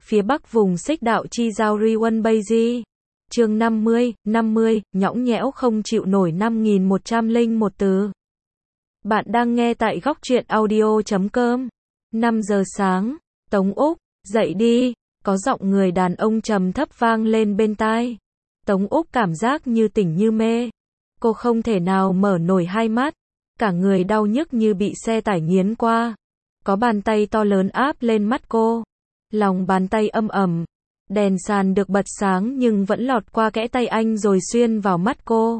phía bắc vùng xích đạo chi giao Riwon Beiji. Chương 50, nhõng nhẽo không chịu nổi 5101 từ. Bạn đang nghe tại góc truyện audio.com. 5 giờ sáng, Tống Úc, dậy đi, có giọng người đàn ông trầm thấp vang lên bên tai. Tống Úc cảm giác như tỉnh như mê. Cô không thể nào mở nổi hai mắt, cả người đau nhức như bị xe tải nghiến qua. Có bàn tay to lớn áp lên mắt cô. Lòng bàn tay âm ầm. Đèn sàn được bật sáng nhưng vẫn lọt qua kẽ tay anh rồi xuyên vào mắt cô.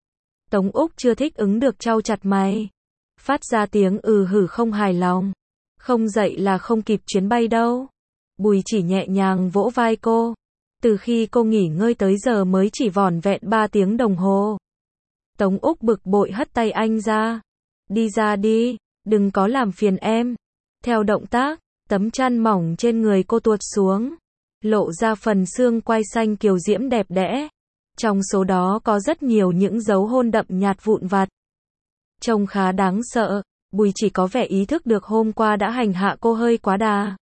Tống Úc chưa thích ứng được chau chặt mày. Phát ra tiếng hử không hài lòng. Không dậy là không kịp chuyến bay đâu. Bùi chỉ nhẹ nhàng vỗ vai cô. Từ khi cô nghỉ ngơi tới giờ mới chỉ vỏn vẹn 3 tiếng đồng hồ. Tống Úc bực bội hất tay anh ra. Đi ra đi, đừng có làm phiền em. Theo động tác, tấm chăn mỏng trên người cô tuột xuống. Lộ ra phần xương quai xanh kiều diễm đẹp đẽ. Trong số đó có rất nhiều những dấu hôn đậm nhạt vụn vặt. Trông khá đáng sợ, Bùi chỉ có vẻ ý thức được hôm qua đã hành hạ cô hơi quá đà.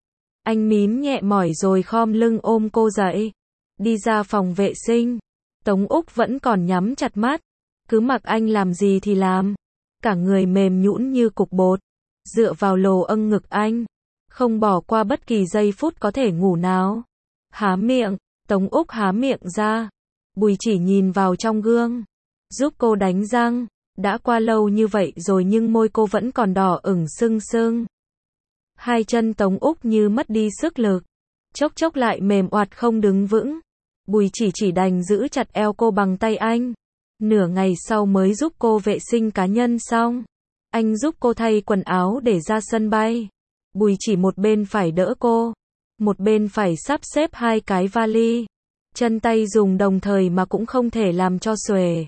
Anh mím nhẹ mỏi rồi khom lưng ôm cô dậy. Đi ra phòng vệ sinh. Tống Úc vẫn còn nhắm chặt mắt. Cứ mặc anh làm gì thì làm. Cả người mềm nhũn như cục bột. Dựa vào lồ âng ngực anh. Không bỏ qua bất kỳ giây phút có thể ngủ nào. Há miệng. Tống Úc há miệng ra. Bùi chỉ nhìn vào trong gương. Giúp cô đánh răng. Đã qua lâu như vậy rồi nhưng môi cô vẫn còn đỏ ửng sưng sưng. Hai chân Tống Úc như mất đi sức lực. Chốc chốc lại mềm oạt không đứng vững. Bùi chỉ đành giữ chặt eo cô bằng tay anh. Nửa ngày sau mới giúp cô vệ sinh cá nhân xong. Anh giúp cô thay quần áo để ra sân bay. Bùi chỉ một bên phải đỡ cô. Một bên phải sắp xếp hai cái vali. Chân tay dùng đồng thời mà cũng không thể làm cho xuề.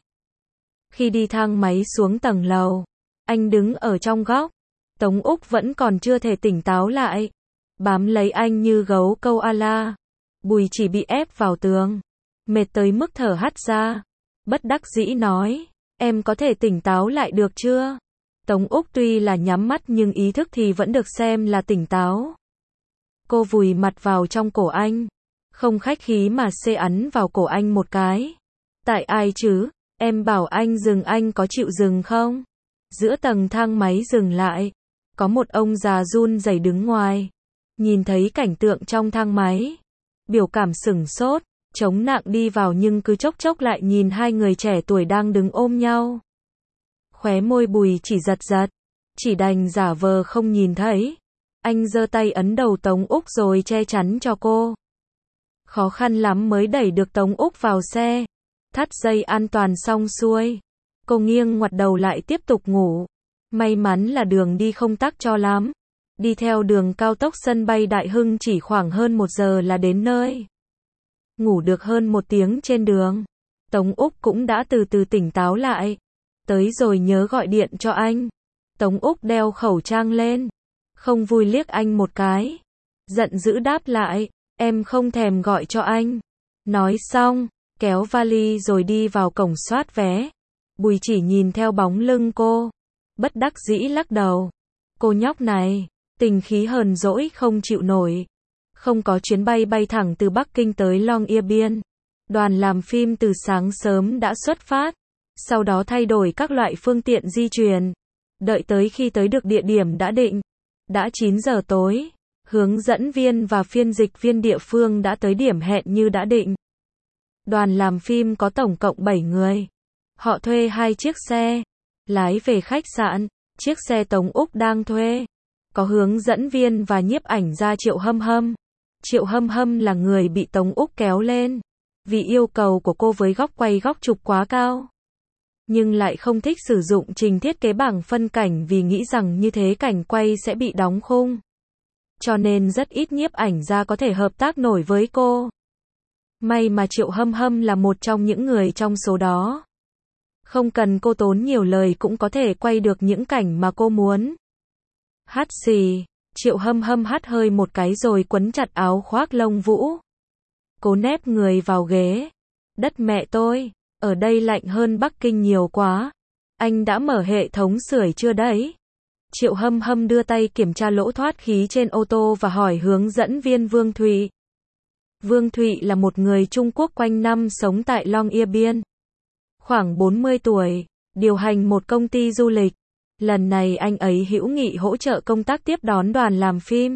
Khi đi thang máy xuống tầng lầu, anh đứng ở trong góc. Tống Úc vẫn còn chưa thể tỉnh táo lại. Bám lấy anh như gấu câu a-la. Bùi chỉ bị ép vào tường. Mệt tới mức thở hắt ra. Bất đắc dĩ nói, em có thể tỉnh táo lại được chưa? Tống Úc tuy là nhắm mắt nhưng ý thức thì vẫn được xem là tỉnh táo. Cô vùi mặt vào trong cổ anh. Không khách khí mà xê ấn vào cổ anh một cái. Tại ai chứ? Em bảo anh dừng, anh có chịu dừng không? Giữa tầng thang máy dừng lại. Có một ông già run rẩy đứng ngoài. Nhìn thấy cảnh tượng trong thang máy. Biểu cảm sửng sốt. Chống nặng đi vào nhưng cứ chốc chốc lại nhìn hai người trẻ tuổi đang đứng ôm nhau. Khóe môi Bùi chỉ giật giật. Chỉ đành giả vờ không nhìn thấy. Anh giơ tay ấn đầu Tống Úc rồi che chắn cho cô. Khó khăn lắm mới đẩy được Tống Úc vào xe. Thắt dây an toàn xong xuôi. Cô nghiêng ngoặt đầu lại tiếp tục ngủ. May mắn là đường đi không tắc cho lắm. Đi theo đường cao tốc sân bay Đại Hưng chỉ khoảng hơn 1 giờ là đến nơi. Ngủ được hơn 1 tiếng trên đường. Tống Úc cũng đã từ từ tỉnh táo lại. Tới rồi nhớ gọi điện cho anh. Tống Úc đeo khẩu trang lên. Không vui liếc anh một cái. Giận dữ đáp lại, em không thèm gọi cho anh. Nói xong, kéo vali rồi đi vào cổng soát vé. Bùi chỉ nhìn theo bóng lưng cô. Bất đắc dĩ lắc đầu. Cô nhóc này, tình khí hờn dỗi không chịu nổi. Không có chuyến bay bay thẳng từ Bắc Kinh tới Longyearbyen. Đoàn làm phim từ sáng sớm đã xuất phát. Sau đó thay đổi các loại phương tiện di chuyển. Đợi tới khi tới được địa điểm đã định. Đã 9 giờ tối. Hướng dẫn viên và phiên dịch viên địa phương đã tới điểm hẹn như đã định. Đoàn làm phim có tổng cộng 7 người. Họ thuê 2 chiếc xe. Lái về khách sạn. Chiếc xe Tống Úc đang thuê. Có hướng dẫn viên và nhiếp ảnh gia Triệu Hâm Hâm. Triệu Hâm Hâm là người bị Tống Úc kéo lên. Vì yêu cầu của cô với góc quay góc chụp quá cao. Nhưng lại không thích sử dụng trình thiết kế bảng phân cảnh vì nghĩ rằng như thế cảnh quay sẽ bị đóng khung. Cho nên rất ít nhiếp ảnh gia có thể hợp tác nổi với cô. May mà Triệu Hâm Hâm là một trong những người trong số đó. Không cần cô tốn nhiều lời cũng có thể quay được những cảnh mà cô muốn. Hắt xì, Triệu Hâm Hâm hắt hơi một cái rồi quấn chặt áo khoác lông vũ. Cố nép người vào ghế. Đất mẹ tôi, ở đây lạnh hơn Bắc Kinh nhiều quá. Anh đã mở hệ thống sưởi chưa đấy? Triệu Hâm Hâm đưa tay kiểm tra lỗ thoát khí trên ô tô và hỏi hướng dẫn viên Vương Thụy. Vương Thụy là một người Trung Quốc quanh năm sống tại Longyearbyen. Khoảng 40 tuổi, điều hành một công ty du lịch. Lần này anh ấy hữu nghị hỗ trợ công tác tiếp đón đoàn làm phim.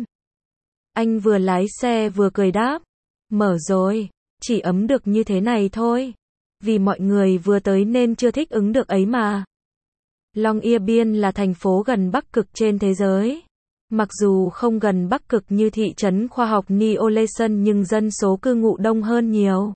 Anh vừa lái xe vừa cười đáp. Mở rồi, chỉ ấm được như thế này thôi. Vì mọi người vừa tới nên chưa thích ứng được ấy mà. Longyearbyen là thành phố gần Bắc Cực trên thế giới. Mặc dù không gần Bắc Cực như thị trấn khoa học Ny-Ålesund nhưng dân số cư ngụ đông hơn nhiều.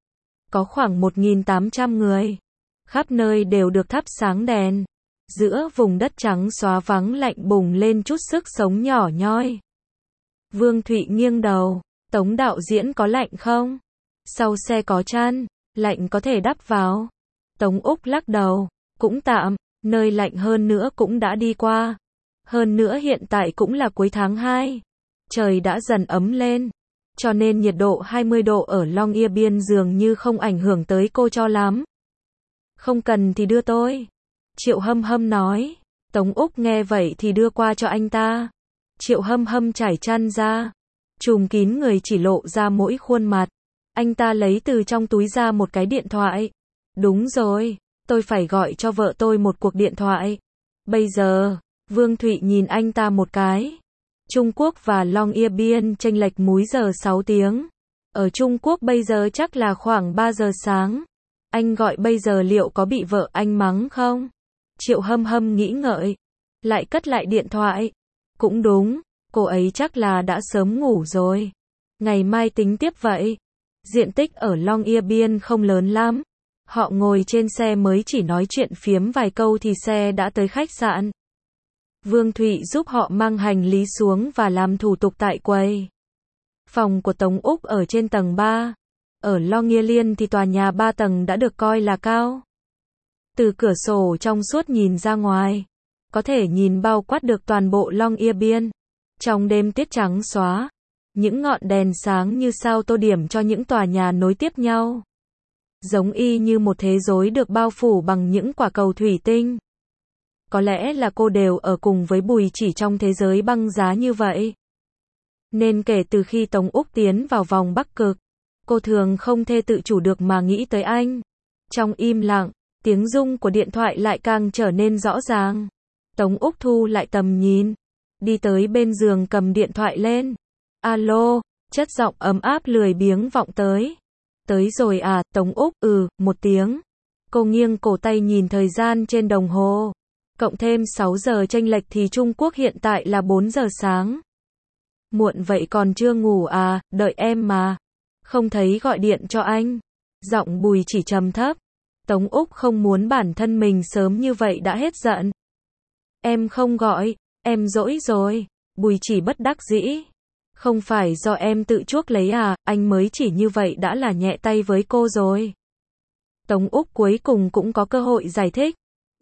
Có khoảng 1.800 người. Khắp nơi đều được thắp sáng đèn. Giữa vùng đất trắng xóa vắng lạnh bùng lên chút sức sống nhỏ nhoi. Vương Thụy nghiêng đầu. Tống đạo diễn có lạnh không? Sau xe có chăn, lạnh có thể đắp vào. Tống Úc lắc đầu. Cũng tạm, nơi lạnh hơn nữa cũng đã đi qua. Hơn nữa hiện tại cũng là cuối tháng 2. Trời đã dần ấm lên. Cho nên nhiệt độ 20 độ ở Longyearbyen dường như không ảnh hưởng tới cô cho lắm. Không cần thì đưa tôi. Triệu Hâm Hâm nói. Tống Úc nghe vậy thì đưa qua cho anh ta. Triệu Hâm Hâm trải chăn ra. Trùm kín người chỉ lộ ra mỗi khuôn mặt. Anh ta lấy từ trong túi ra một cái điện thoại. Đúng rồi, tôi phải gọi cho vợ tôi một cuộc điện thoại. Bây giờ, Vương Thụy nhìn anh ta một cái. Trung Quốc và Longyearbyen chênh lệch múi giờ 6 tiếng. Ở Trung Quốc bây giờ chắc là khoảng 3 giờ sáng. Anh gọi bây giờ liệu có bị vợ anh mắng không? Triệu Hâm Hâm nghĩ ngợi. Lại cất lại điện thoại. Cũng đúng, cô ấy chắc là đã sớm ngủ rồi. Ngày mai tính tiếp vậy. Diện tích ở Longyearbyen không lớn lắm. Họ ngồi trên xe mới chỉ nói chuyện phiếm vài câu thì xe đã tới khách sạn. Vương Thụy giúp họ mang hành lý xuống và làm thủ tục tại quầy. Phòng của Tống Úc ở trên tầng 3. Ở Longyearbyen thì tòa nhà 3 tầng đã được coi là cao. Từ cửa sổ trong suốt nhìn ra ngoài, có thể nhìn bao quát được toàn bộ Longyearbyen. Trong đêm tiết trắng xóa, những ngọn đèn sáng như sao tô điểm cho những tòa nhà nối tiếp nhau. Giống y như một thế giới được bao phủ bằng những quả cầu thủy tinh. Có lẽ là cô đều ở cùng với Bùi Chỉ trong thế giới băng giá như vậy. Nên kể từ khi Tống Úc tiến vào vòng Bắc Cực, cô thường không thể tự chủ được mà nghĩ tới anh. Trong im lặng, tiếng rung của điện thoại lại càng trở nên rõ ràng. Tống Úc thu lại tầm nhìn, đi tới bên giường cầm điện thoại lên. Alo, chất giọng ấm áp lười biếng vọng tới. Tới rồi à, Tống Úc, một tiếng. Cô nghiêng cổ tay nhìn thời gian trên đồng hồ. Cộng thêm 6 giờ chênh lệch thì Trung Quốc hiện tại là 4 giờ sáng. Muộn vậy còn chưa ngủ à, đợi em mà. Không thấy gọi điện cho anh. Giọng Bùi Chỉ trầm thấp. Tống Úc không muốn bản thân mình sớm như vậy đã hết giận. Em không gọi, em dỗi rồi. Bùi Chỉ bất đắc dĩ. Không phải do em tự chuốc lấy à, anh mới chỉ như vậy đã là nhẹ tay với cô rồi. Tống Úc cuối cùng cũng có cơ hội giải thích.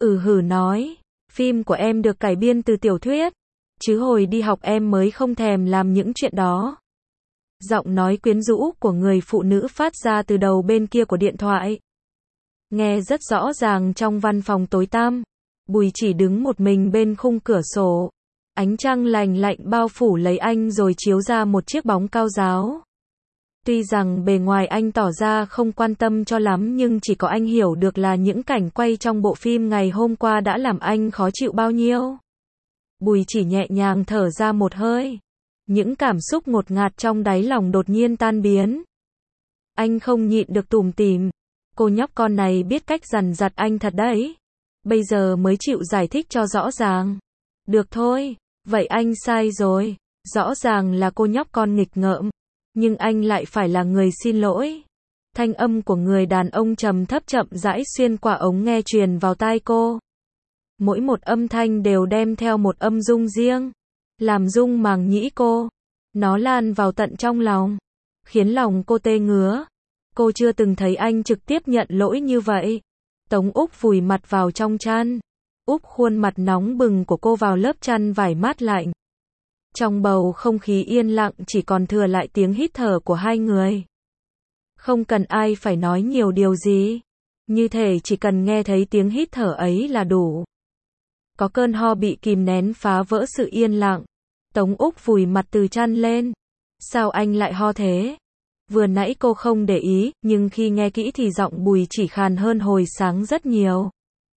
Nói, phim của em được cải biên từ tiểu thuyết. Chứ hồi đi học em mới không thèm làm những chuyện đó. Giọng nói quyến rũ của người phụ nữ phát ra từ đầu bên kia của điện thoại. Nghe rất rõ ràng trong văn phòng tối tăm. Bùi Chỉ đứng một mình bên khung cửa sổ. Ánh trăng lành lạnh bao phủ lấy anh rồi chiếu ra một chiếc bóng cao ráo. Tuy rằng bề ngoài anh tỏ ra không quan tâm cho lắm nhưng chỉ có anh hiểu được là những cảnh quay trong bộ phim ngày hôm qua đã làm anh khó chịu bao nhiêu. Bùi Chỉ nhẹ nhàng thở ra một hơi. Những cảm xúc ngột ngạt trong đáy lòng đột nhiên tan biến. Anh không nhịn được tủm tỉm. Cô nhóc con này biết cách dằn vặt anh thật đấy. Bây giờ mới chịu giải thích cho rõ ràng. Được thôi, vậy anh sai rồi. Rõ ràng là cô nhóc con nghịch ngợm. Nhưng anh lại phải là người xin lỗi. Thanh âm của người đàn ông trầm thấp chậm rãi xuyên qua ống nghe truyền vào tai cô. Mỗi một âm thanh đều đem theo một âm dung riêng. Làm rung màng nhĩ cô. Nó lan vào tận trong lòng. Khiến lòng cô tê ngứa. Cô chưa từng thấy anh trực tiếp nhận lỗi như vậy. Tống Úc vùi mặt vào trong chăn. Úp khuôn mặt nóng bừng của cô vào lớp chăn vải mát lạnh. Trong bầu không khí yên lặng chỉ còn thừa lại tiếng hít thở của hai người. Không cần ai phải nói nhiều điều gì. Như thể chỉ cần nghe thấy tiếng hít thở ấy là đủ. Có cơn ho bị kìm nén phá vỡ sự yên lặng. Tống Úc vùi mặt từ chăn lên. Sao anh lại ho thế? Vừa nãy cô không để ý, nhưng khi nghe kỹ thì giọng Bùi Chỉ khàn hơn hồi sáng rất nhiều.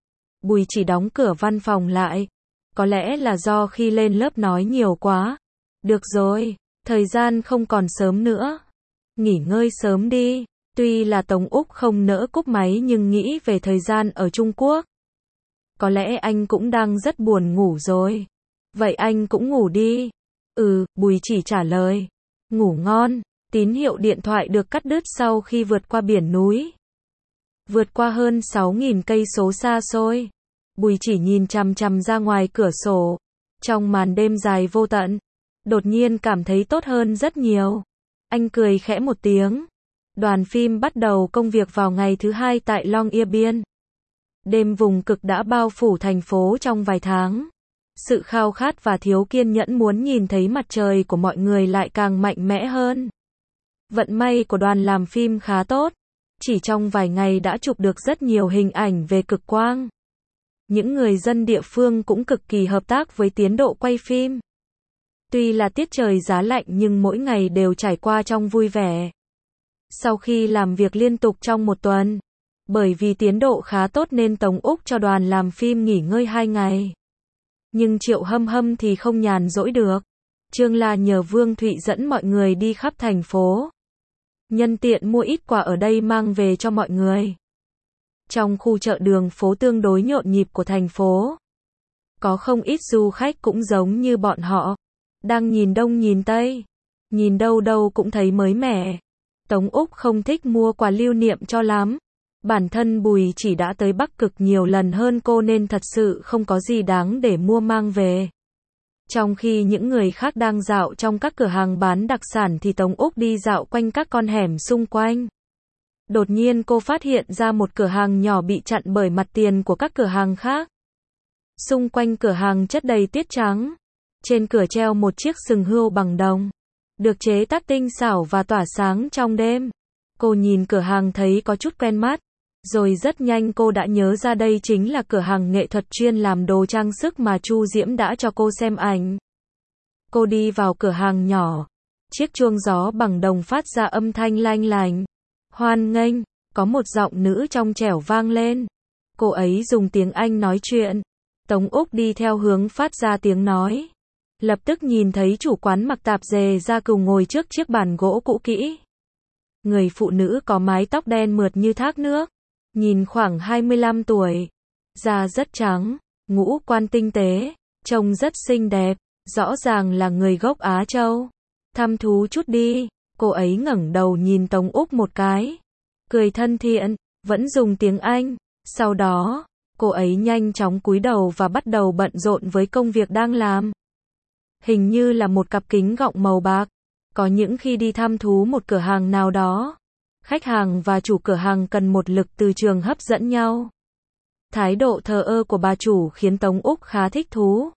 Bùi Chỉ đóng cửa văn phòng lại. Có lẽ là do khi lên lớp nói nhiều quá. Được rồi, thời gian không còn sớm nữa. Nghỉ ngơi sớm đi. Tuy là Tống Úc không nỡ cúp máy nhưng nghĩ về thời gian ở Trung Quốc. Có lẽ anh cũng đang rất buồn ngủ rồi. Vậy anh cũng ngủ đi. Bùi Chỉ trả lời. Ngủ ngon. Tín hiệu điện thoại được cắt đứt sau khi vượt qua biển núi. Vượt qua hơn 6.000 cây số xa xôi. Bùi Chỉ nhìn chằm chằm ra ngoài cửa sổ. Trong màn đêm dài vô tận. Đột nhiên cảm thấy tốt hơn rất nhiều. Anh cười khẽ một tiếng. Đoàn phim bắt đầu công việc vào ngày thứ 2 tại Longyearbyen. Đêm vùng cực đã bao phủ thành phố trong vài tháng. Sự khao khát và thiếu kiên nhẫn muốn nhìn thấy mặt trời của mọi người lại càng mạnh mẽ hơn. Vận may của đoàn làm phim khá tốt. Chỉ trong vài ngày đã chụp được rất nhiều hình ảnh về cực quang. Những người dân địa phương cũng cực kỳ hợp tác với tiến độ quay phim. Tuy là tiết trời giá lạnh nhưng mỗi ngày đều trải qua trong vui vẻ. Sau khi làm việc liên tục trong một tuần, bởi vì tiến độ khá tốt nên Tống Úc cho đoàn làm phim nghỉ ngơi 2 ngày. Nhưng Triệu Hâm Hâm thì không nhàn rỗi được. Trương La nhờ Vương Thụy dẫn mọi người đi khắp thành phố. Nhân tiện mua ít quà ở đây mang về cho mọi người. Trong khu chợ đường phố tương đối nhộn nhịp của thành phố, có không ít du khách cũng giống như bọn họ, đang nhìn đông nhìn tây, nhìn đâu đâu cũng thấy mới mẻ. Tống Úc không thích mua quà lưu niệm cho lắm. Bản thân Bùi Chỉ đã tới Bắc Cực nhiều lần hơn cô nên thật sự không có gì đáng để mua mang về. Trong khi những người khác đang dạo trong các cửa hàng bán đặc sản thì Tống Úc đi dạo quanh các con hẻm xung quanh. Đột nhiên cô phát hiện ra một cửa hàng nhỏ bị chặn bởi mặt tiền của các cửa hàng khác. Xung quanh cửa hàng chất đầy tuyết trắng. Trên cửa treo một chiếc sừng hươu bằng đồng, được chế tác tinh xảo và tỏa sáng trong đêm. Cô nhìn cửa hàng thấy có chút quen mắt. Rồi rất nhanh cô đã nhớ ra đây chính là cửa hàng nghệ thuật chuyên làm đồ trang sức mà Chu Diễm đã cho cô xem ảnh. Cô đi vào cửa hàng nhỏ. Chiếc chuông gió bằng đồng phát ra âm thanh lanh lành. Hoan nghênh, có một giọng nữ trong trẻo vang lên. Cô ấy dùng tiếng Anh nói chuyện. Tống Úc đi theo hướng phát ra tiếng nói. Lập tức nhìn thấy chủ quán mặc tạp dề da cừu ngồi trước chiếc bàn gỗ cũ kỹ. Người phụ nữ có mái tóc đen mượt như thác nước. Nhìn khoảng 25 tuổi. Da rất trắng, ngũ quan tinh tế, trông rất xinh đẹp, rõ ràng là người gốc Á Châu. Thăm thú chút đi. Cô ấy ngẩng đầu nhìn Tống Úc một cái. Cười thân thiện, vẫn dùng tiếng Anh. Sau đó, cô ấy nhanh chóng cúi đầu và bắt đầu bận rộn với công việc đang làm. Hình như là một cặp kính gọng màu bạc. Có những khi đi thăm thú một cửa hàng nào đó, khách hàng và chủ cửa hàng cần một lực từ trường hấp dẫn nhau. Thái độ thờ ơ của bà chủ khiến Tống Úc khá thích thú.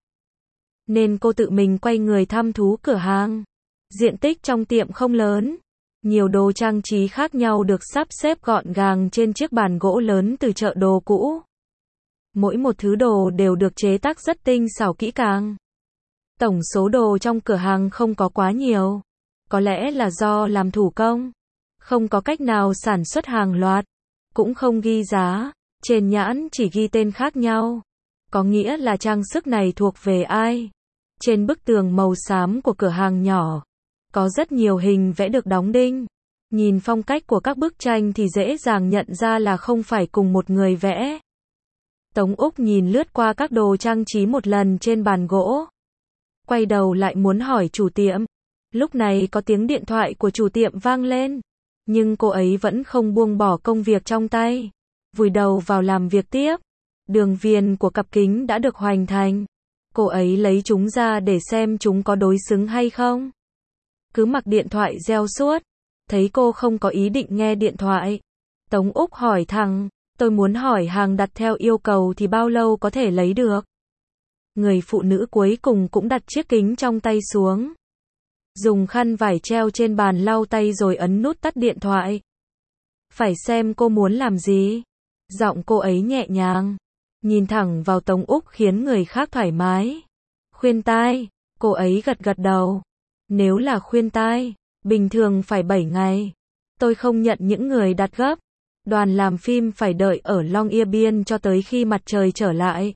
Nên cô tự mình quay người thăm thú cửa hàng. Diện tích trong tiệm không lớn. Nhiều đồ trang trí khác nhau được sắp xếp gọn gàng trên chiếc bàn gỗ lớn từ chợ đồ cũ. Mỗi một thứ đồ đều được chế tác rất tinh xảo kỹ càng. Tổng số đồ trong cửa hàng không có quá nhiều. Có lẽ là do làm thủ công. Không có cách nào sản xuất hàng loạt. Cũng không ghi giá. Trên nhãn chỉ ghi tên khác nhau. Có nghĩa là trang sức này thuộc về ai. Trên bức tường màu xám của cửa hàng nhỏ, có rất nhiều hình vẽ được đóng đinh. Nhìn phong cách của các bức tranh thì dễ dàng nhận ra là không phải cùng một người vẽ. Tống Úc nhìn lướt qua các đồ trang trí một lần trên bàn gỗ. Quay đầu lại muốn hỏi chủ tiệm. Lúc này có tiếng điện thoại của chủ tiệm vang lên. Nhưng cô ấy vẫn không buông bỏ công việc trong tay. Vùi đầu vào làm việc tiếp. Đường viền của cặp kính đã được hoàn thành. Cô ấy lấy chúng ra để xem chúng có đối xứng hay không. Cứ mặc điện thoại reo suốt. Thấy cô không có ý định nghe điện thoại. Tống Úc hỏi thẳng. Tôi muốn hỏi hàng đặt theo yêu cầu thì bao lâu có thể lấy được. Người phụ nữ cuối cùng cũng đặt chiếc kính trong tay xuống. Dùng khăn vải treo trên bàn lau tay rồi ấn nút tắt điện thoại. Phải xem cô muốn làm gì. Giọng cô ấy nhẹ nhàng. nhìn thẳng vào Tống Úc khiến người khác thoải mái. Khuyên tai, cô ấy gật gật đầu. Nếu là khuyên tai, bình thường phải 7 ngày. Tôi không nhận những người đặt gấp. Đoàn làm phim phải đợi ở Longyearbyen cho tới khi mặt trời trở lại.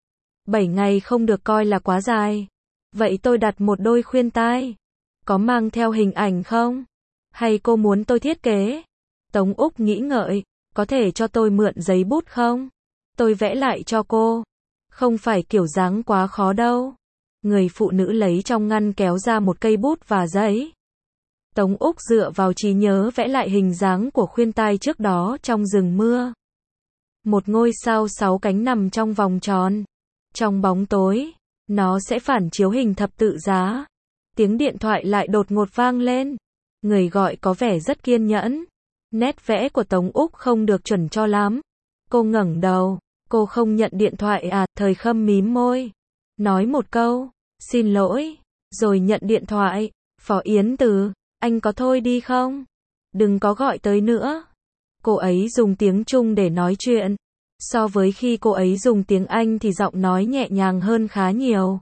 7 ngày không được coi là quá dài. Vậy tôi đặt một đôi khuyên tai. Có mang theo hình ảnh không? Hay cô muốn tôi thiết kế? Tống Úc nghĩ ngợi, có thể cho tôi mượn giấy bút không? Tôi vẽ lại cho cô. Không phải kiểu dáng quá khó đâu. Người phụ nữ lấy trong ngăn kéo ra một cây bút và giấy. Tống Úc dựa vào trí nhớ vẽ lại hình dáng của khuyên tai trước đó trong rừng mưa. Một ngôi sao 6 cánh nằm trong vòng tròn. Trong bóng tối, nó sẽ phản chiếu hình thập tự giá. Tiếng điện thoại lại đột ngột vang lên. Người gọi có vẻ rất kiên nhẫn. Nét vẽ của Tống Úc không được chuẩn cho lắm. Cô ngẩng đầu. Cô không nhận điện thoại à? Thời Khâm mím môi. Nói một câu, xin lỗi. Rồi nhận điện thoại. Phó Yến Từ, anh có thôi đi không? Đừng có gọi tới nữa. Cô ấy dùng tiếng Trung để nói chuyện. So với khi cô ấy dùng tiếng Anh thì giọng nói nhẹ nhàng hơn khá nhiều.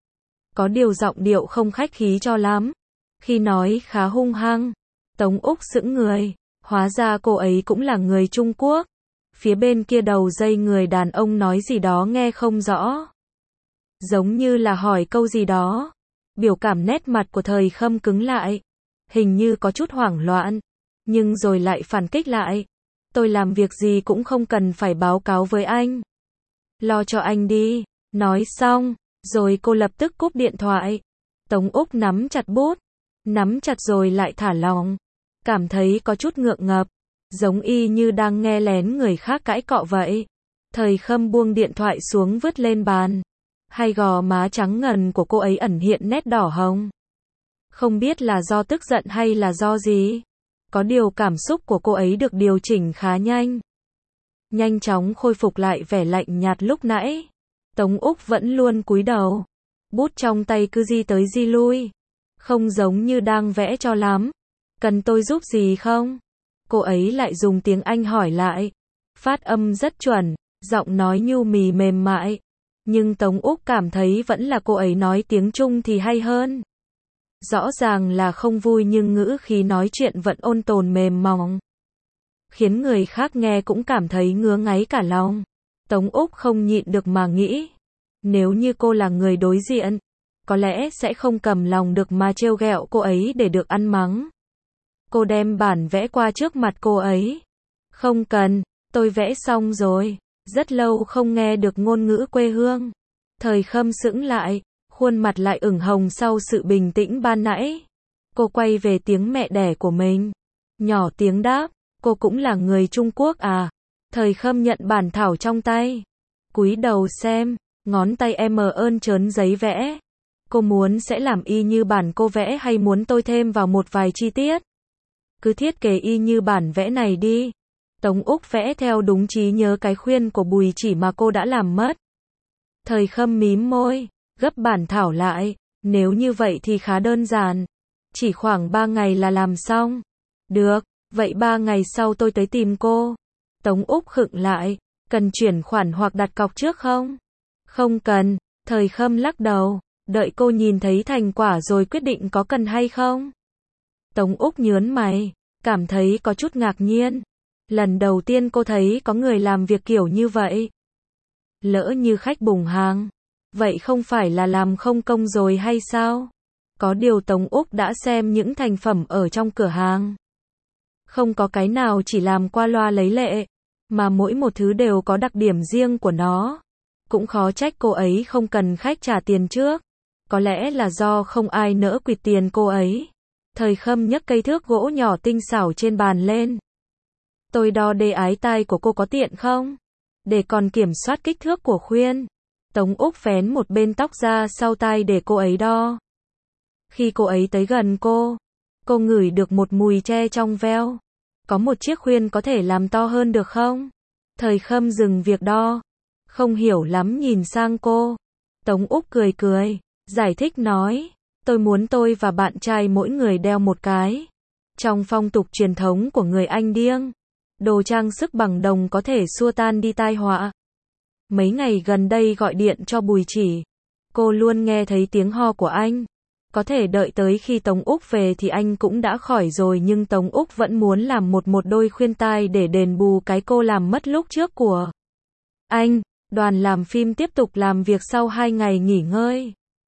Có điều giọng điệu không khách khí cho lắm. Khi nói khá hung hăng. Tống Úc sững người. Hóa ra cô ấy cũng là người Trung Quốc. Phía bên kia đầu dây người đàn ông nói gì đó nghe không rõ. Giống như là hỏi câu gì đó. Biểu cảm nét mặt của Thời Khâm cứng lại. Hình như có chút hoảng loạn. Nhưng rồi lại phản kích lại. Tôi làm việc gì cũng không cần phải báo cáo với anh. Lo cho anh đi. Nói xong, rồi cô lập tức cúp điện thoại. Tống Úc nắm chặt bút. Nắm chặt rồi lại thả lỏng. Cảm thấy có chút ngượng ngập. Giống y như đang nghe lén người khác cãi cọ vậy. Thời Khâm buông điện thoại xuống vứt lên bàn. Hai gò má trắng ngần của cô ấy ẩn hiện nét đỏ hồng. Không biết là do tức giận hay là do gì. Có điều cảm xúc của cô ấy được điều chỉnh khá nhanh. Nhanh chóng khôi phục lại vẻ lạnh nhạt lúc nãy. Tống Úc vẫn luôn cúi đầu. Bút trong tay cứ di tới di lui. Không giống như đang vẽ cho lắm. Cần tôi giúp gì không? Cô ấy lại dùng tiếng Anh hỏi lại. Phát âm rất chuẩn, giọng nói nhu mì mềm mại. Nhưng Tống Úc cảm thấy vẫn là cô ấy nói tiếng Trung thì hay hơn. Rõ ràng là không vui nhưng ngữ khí nói chuyện vẫn ôn tồn mềm mỏng. Khiến người khác nghe cũng cảm thấy ngứa ngáy cả lòng. Tống Úc không nhịn được mà nghĩ. Nếu như cô là người đối diện, có lẽ sẽ không cầm lòng được mà trêu ghẹo cô ấy để được ăn mắng. Cô đem bản vẽ qua trước mặt cô ấy. Không cần, tôi vẽ xong rồi. Rất lâu không nghe được ngôn ngữ quê hương. Thời Khâm sững lại, khuôn mặt lại ửng hồng sau sự bình tĩnh ban nãy. Cô quay về tiếng mẹ đẻ của mình. Nhỏ tiếng đáp, cô cũng là người Trung Quốc à? Thời Khâm nhận bản thảo trong tay. Cúi đầu xem, ngón tay em ơn trớn giấy vẽ. Cô muốn sẽ làm y như bản cô vẽ hay muốn tôi thêm vào một vài chi tiết? Cứ thiết kế y như bản vẽ này đi. Tống Úc vẽ theo đúng trí nhớ cái khuyên của Bùi Chỉ mà cô đã làm mất. Thời Khâm mím môi, gấp bản thảo lại. Nếu như vậy thì khá đơn giản. Chỉ khoảng 3 ngày là làm xong. Được, vậy 3 ngày sau tôi tới tìm cô. Tống Úc khựng lại. Cần chuyển khoản hoặc đặt cọc trước không? Không cần. Thời Khâm lắc đầu. Đợi cô nhìn thấy thành quả rồi quyết định có cần hay không. Tống Úc nhớn mày. Cảm thấy có chút ngạc nhiên. Lần đầu tiên cô thấy có người làm việc kiểu như vậy. Lỡ như khách bùng hàng. Vậy không phải là làm không công rồi hay sao? Có điều Tống Úc đã xem những thành phẩm ở trong cửa hàng. Không có cái nào chỉ làm qua loa lấy lệ. Mà mỗi một thứ đều có đặc điểm riêng của nó. Cũng khó trách cô ấy không cần khách trả tiền trước. Có lẽ là do không ai nỡ quỵt tiền cô ấy. Thời Khâm nhấc cây thước gỗ nhỏ tinh xảo trên bàn lên. Tôi đo đê ái tai của cô có tiện không? Để còn kiểm soát kích thước của khuyên. Tống Úc vén một bên tóc ra sau tai để cô ấy đo. Khi cô ấy tới gần cô ngửi được một mùi tre trong veo. Có một chiếc khuyên có thể làm to hơn được không? Thời Khâm dừng việc đo. Không hiểu lắm nhìn sang cô. Tống Úc cười cười, giải thích nói. Tôi muốn tôi và bạn trai mỗi người đeo một cái. Trong phong tục truyền thống của người Anh Điêng, đồ trang sức bằng đồng có thể xua tan đi tai họa. Mấy ngày gần đây gọi điện cho Bùi Chỉ, cô luôn nghe thấy tiếng ho của anh. Có thể đợi tới khi Tống Úc về thì anh cũng đã khỏi rồi, nhưng Tống Úc vẫn muốn làm một đôi khuyên tai để đền bù cái cô làm mất lúc trước của anh. Đoàn làm phim tiếp tục làm việc sau 2 ngày nghỉ ngơi.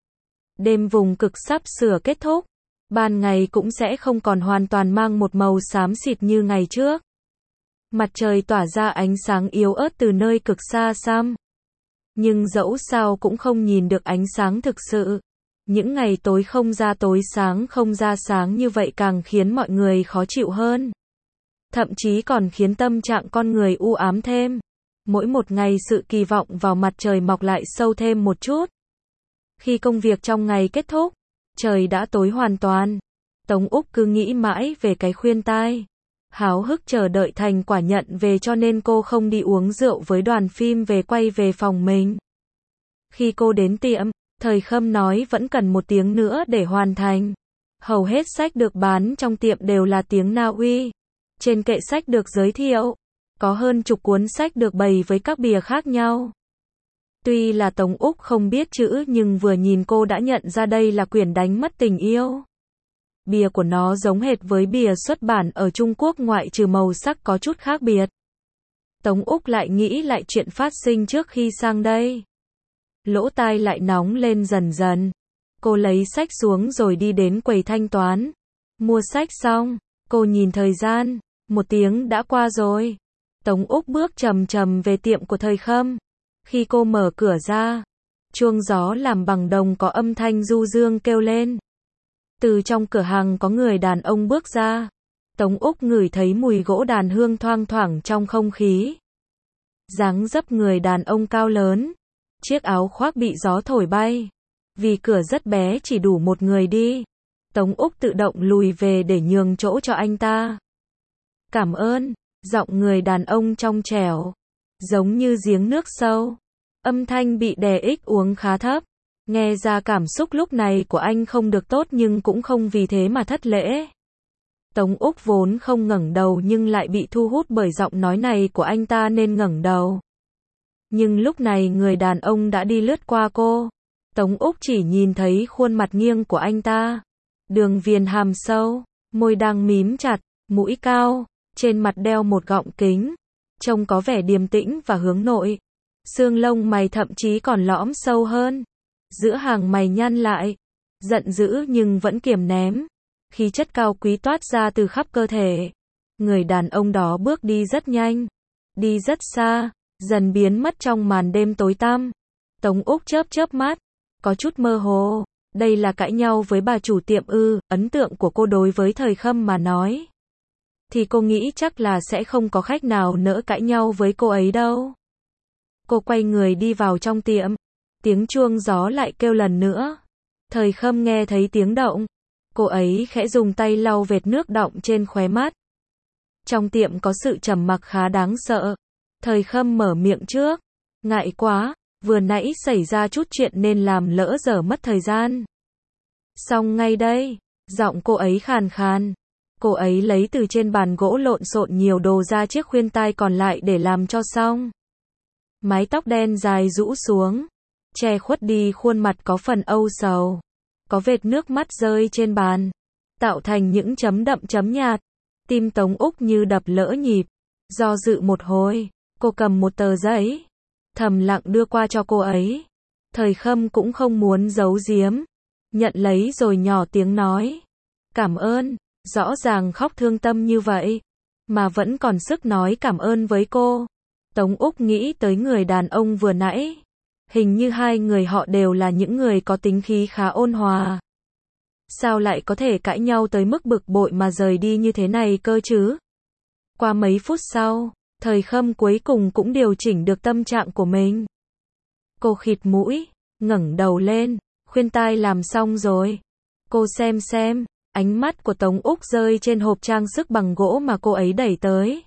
Đêm vùng cực sắp sửa kết thúc. Ban ngày cũng sẽ không còn hoàn toàn mang một màu xám xịt như ngày trước. Mặt trời tỏa ra ánh sáng yếu ớt từ nơi cực xa xăm. Nhưng dẫu sao cũng không nhìn được ánh sáng thực sự. Những ngày tối không ra tối, sáng không ra sáng như vậy càng khiến mọi người khó chịu hơn. Thậm chí còn khiến tâm trạng con người u ám thêm. Mỗi một ngày sự kỳ vọng vào mặt trời mọc lại sâu thêm một chút. Khi công việc trong ngày kết thúc, trời đã tối hoàn toàn. Tống Úc cứ nghĩ mãi về cái khuyên tai. Háo hức chờ đợi thành quả nhận về cho nên cô không đi uống rượu với đoàn phim về quay về phòng mình. Khi cô đến tiệm, Thời Khâm nói vẫn cần 1 tiếng nữa để hoàn thành. Hầu hết sách được bán trong tiệm đều là tiếng Na Uy. Trên kệ sách được giới thiệu, có hơn chục cuốn sách được bày với các bìa khác nhau. Tuy là Tống Úc không biết chữ nhưng vừa nhìn cô đã nhận ra đây là quyển Đánh mất tình yêu. Bìa của nó giống hệt với bìa xuất bản ở Trung Quốc ngoại trừ màu sắc có chút khác biệt. Tống Úc lại nghĩ lại chuyện phát sinh trước khi sang đây. Lỗ tai lại nóng lên dần dần. Cô lấy sách xuống rồi đi đến quầy thanh toán. Mua sách xong, cô nhìn thời gian, 1 tiếng đã qua rồi. Tống Úc bước chậm chậm về tiệm của Thời Khâm. Khi cô mở cửa ra, chuông gió làm bằng đồng có âm thanh du dương kêu lên. Từ trong cửa hàng có người đàn ông bước ra. Tống Úc ngửi thấy mùi gỗ đàn hương thoang thoảng trong không khí. Dáng dấp người đàn ông cao lớn. Chiếc áo khoác bị gió thổi bay. Vì cửa rất bé chỉ đủ 1 người đi. Tống Úc tự động lùi về để nhường chỗ cho anh ta. Cảm ơn. Giọng người đàn ông trong trẻo. Giống như giếng nước sâu. Âm thanh bị đè ích uống khá thấp. Nghe ra cảm xúc lúc này của anh không được tốt nhưng cũng không vì thế mà thất lễ. Tống Úc vốn không ngẩng đầu nhưng lại bị thu hút bởi giọng nói này của anh ta nên ngẩng đầu. Nhưng lúc này người đàn ông đã đi lướt qua cô. Tống Úc chỉ nhìn thấy khuôn mặt nghiêng của anh ta. Đường viền hàm sâu, môi đang mím chặt, mũi cao, trên mặt đeo một gọng kính. Trông có vẻ điềm tĩnh và hướng nội. Xương lông mày thậm chí còn lõm sâu hơn. Giữa hàng mày nhăn lại. Giận dữ nhưng vẫn kiềm ném. Khí chất cao quý toát ra từ khắp cơ thể. Người đàn ông đó bước đi rất nhanh. Đi rất xa. Dần biến mất trong màn đêm tối tăm. Tống Úc chớp chớp mắt. Có chút mơ hồ. Đây là cãi nhau với bà chủ tiệm ư? Ấn tượng của cô đối với Thời Khâm mà nói. Thì cô nghĩ chắc là sẽ không có khách nào nỡ cãi nhau với cô ấy đâu. Cô quay người đi vào trong tiệm. Tiếng chuông gió lại kêu lần nữa. Thời Khâm nghe thấy tiếng động. Cô ấy khẽ dùng tay lau vệt nước đọng trên khóe mắt. Trong tiệm có sự trầm mặc khá đáng sợ. Thời Khâm mở miệng trước. Ngại quá, vừa nãy xảy ra chút chuyện nên làm lỡ dở mất thời gian. Xong ngay đây. Giọng cô ấy khàn khàn. Cô ấy lấy từ trên bàn gỗ lộn xộn nhiều đồ ra chiếc khuyên tai còn lại để làm cho xong. Mái tóc đen dài rũ xuống. Che khuất đi khuôn mặt có phần âu sầu. Có vệt nước mắt rơi trên bàn. Tạo thành những chấm đậm chấm nhạt. Tim Tống Úc như đập lỡ nhịp. Do dự một hồi. Cô cầm một tờ giấy. Thầm lặng đưa qua cho cô ấy. Thời Khâm cũng không muốn giấu giếm. Nhận lấy rồi nhỏ tiếng nói. Cảm ơn. Rõ ràng khóc thương tâm như vậy. Mà vẫn còn sức nói cảm ơn với cô. Tống Úc nghĩ tới người đàn ông vừa nãy. Hình như hai người họ đều là những người có tính khí khá ôn hòa. Sao lại có thể cãi nhau tới mức bực bội mà rời đi như thế này cơ chứ? Qua mấy phút sau, Thời Khâm cuối cùng cũng điều chỉnh được tâm trạng của mình. Cô khịt mũi, ngẩng đầu lên, khuyên tai làm xong rồi. Cô xem, ánh mắt của Tống Úc rơi trên hộp trang sức bằng gỗ mà cô ấy đẩy tới.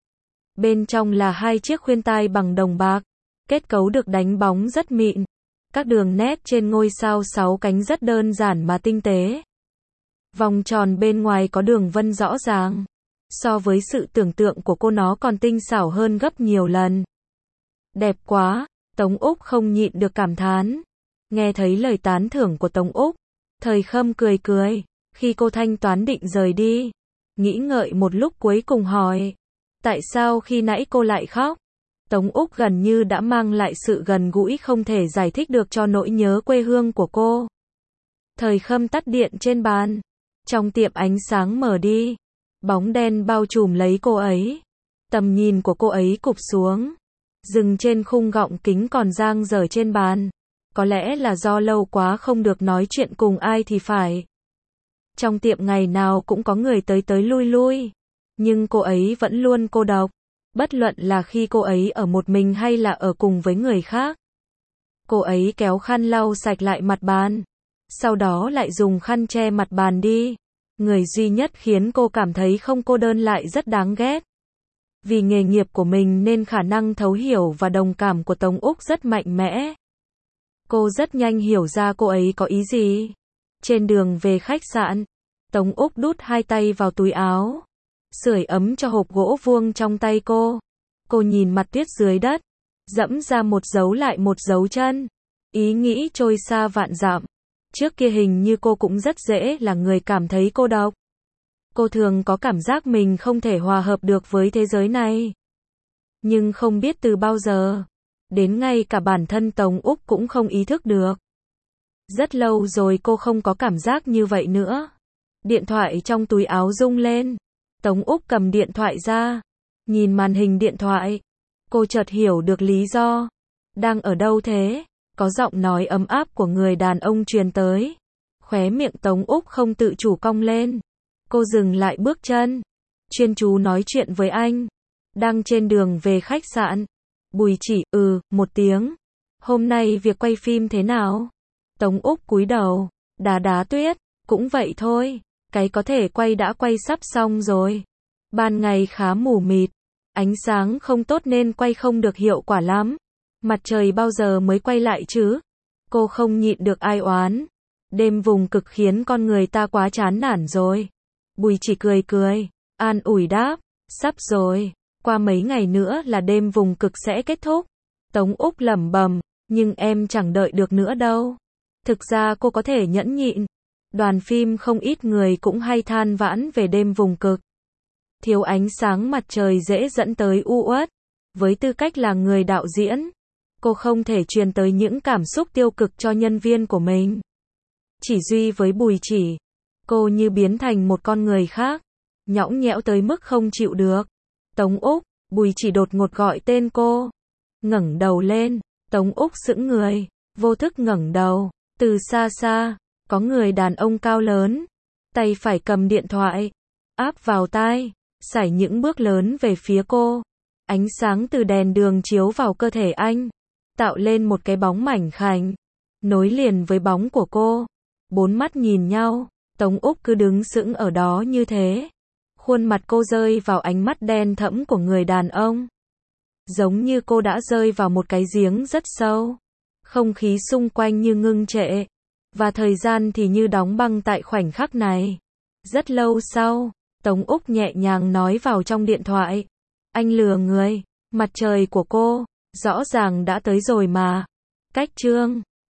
Bên trong là 2 chiếc khuyên tai bằng đồng bạc. Kết cấu được đánh bóng rất mịn. Các đường nét trên ngôi sao 6 cánh rất đơn giản mà tinh tế. Vòng tròn bên ngoài có đường vân rõ ràng. So với sự tưởng tượng của cô nó còn tinh xảo hơn gấp nhiều lần. Đẹp quá, Tống Úc không nhịn được cảm thán. Nghe thấy lời tán thưởng của Tống Úc, Thời Khâm cười cười, khi cô thanh toán định rời đi, nghĩ ngợi một lúc cuối cùng hỏi, tại sao khi nãy cô lại khóc? Tống Úc gần như đã mang lại sự gần gũi không thể giải thích được cho nỗi nhớ quê hương của cô. Thời Khâm tắt điện trên bàn. Trong tiệm ánh sáng mờ đi. Bóng đen bao trùm lấy cô ấy. Tầm nhìn của cô ấy cụp xuống. Dừng trên khung gọng kính còn dang dở trên bàn. Có lẽ là do lâu quá không được nói chuyện cùng ai thì phải. Trong tiệm ngày nào cũng có người tới tới lui lui. Nhưng cô ấy vẫn luôn cô độc. Bất luận là khi cô ấy ở một mình hay là ở cùng với người khác. Cô ấy kéo khăn lau sạch lại mặt bàn. Sau đó lại dùng khăn che mặt bàn đi. Người duy nhất khiến cô cảm thấy không cô đơn lại rất đáng ghét. Vì nghề nghiệp của mình nên khả năng thấu hiểu và đồng cảm của Tống Úc rất mạnh mẽ. Cô rất nhanh hiểu ra cô ấy có ý gì. Trên đường về khách sạn, Tống Úc đút hai tay vào túi áo. Sưởi ấm cho hộp gỗ vuông trong tay cô. Cô nhìn mặt tuyết dưới đất. Dẫm ra một dấu lại một dấu chân. Ý nghĩ trôi xa vạn dặm. Trước kia hình như cô cũng rất dễ là người cảm thấy cô độc. Cô thường có cảm giác mình không thể hòa hợp được với thế giới này. Nhưng không biết từ bao giờ. Đến ngay cả bản thân Tống Úc cũng không ý thức được. Rất lâu rồi cô không có cảm giác như vậy nữa. Điện thoại trong túi áo rung lên. Tống Úc cầm điện thoại ra. Nhìn màn hình điện thoại. Cô chợt hiểu được lý do. Đang ở đâu thế? Có giọng nói ấm áp của người đàn ông truyền tới. Khóe miệng Tống Úc không tự chủ cong lên. Cô dừng lại bước chân. Chuyên chú nói chuyện với anh. Đang trên đường về khách sạn. Bùi chỉ, một tiếng. Hôm nay việc quay phim thế nào? Tống Úc cúi đầu. Đá đá tuyết. Cũng vậy thôi. Cái có thể quay đã quay sắp xong rồi. Ban ngày khá mù mịt. Ánh sáng không tốt nên quay không được hiệu quả lắm. Mặt trời bao giờ mới quay lại chứ? Cô không nhịn được ai oán. Đêm vùng cực khiến con người ta quá chán nản rồi. Bùi chỉ cười cười. An ủi đáp. Sắp rồi. Qua mấy ngày nữa là đêm vùng cực sẽ kết thúc. Tống Úc lẩm bẩm. Nhưng em chẳng đợi được nữa đâu. Thực ra cô có thể nhẫn nhịn. Đoàn phim không ít người cũng hay than vãn về đêm vùng cực. Thiếu ánh sáng mặt trời dễ dẫn tới u uất. Với tư cách là người đạo diễn, cô không thể truyền tới những cảm xúc tiêu cực cho nhân viên của mình. Chỉ duy với Bùi Chỉ, cô như biến thành một con người khác, nhõng nhẽo tới mức không chịu được. Tống Úc, Bùi Chỉ đột ngột gọi tên cô. Ngẩng đầu lên, Tống Úc sững người, vô thức ngẩng đầu. Từ xa xa, có người đàn ông cao lớn, tay phải cầm điện thoại, áp vào tai, sải những bước lớn về phía cô. Ánh sáng từ đèn đường chiếu vào cơ thể anh, tạo lên một cái bóng mảnh khảnh, nối liền với bóng của cô. Bốn mắt nhìn nhau, Tống Úc cứ đứng sững ở đó như thế. Khuôn mặt cô rơi vào ánh mắt đen thẫm của người đàn ông. Giống như cô đã rơi vào một cái giếng rất sâu. Không khí xung quanh như ngưng trệ. Và thời gian thì như đóng băng tại khoảnh khắc này. Rất lâu sau, Tống Úc nhẹ nhàng nói vào trong điện thoại. Anh lừa người, mặt trời của cô, rõ ràng đã tới rồi mà. Cách chương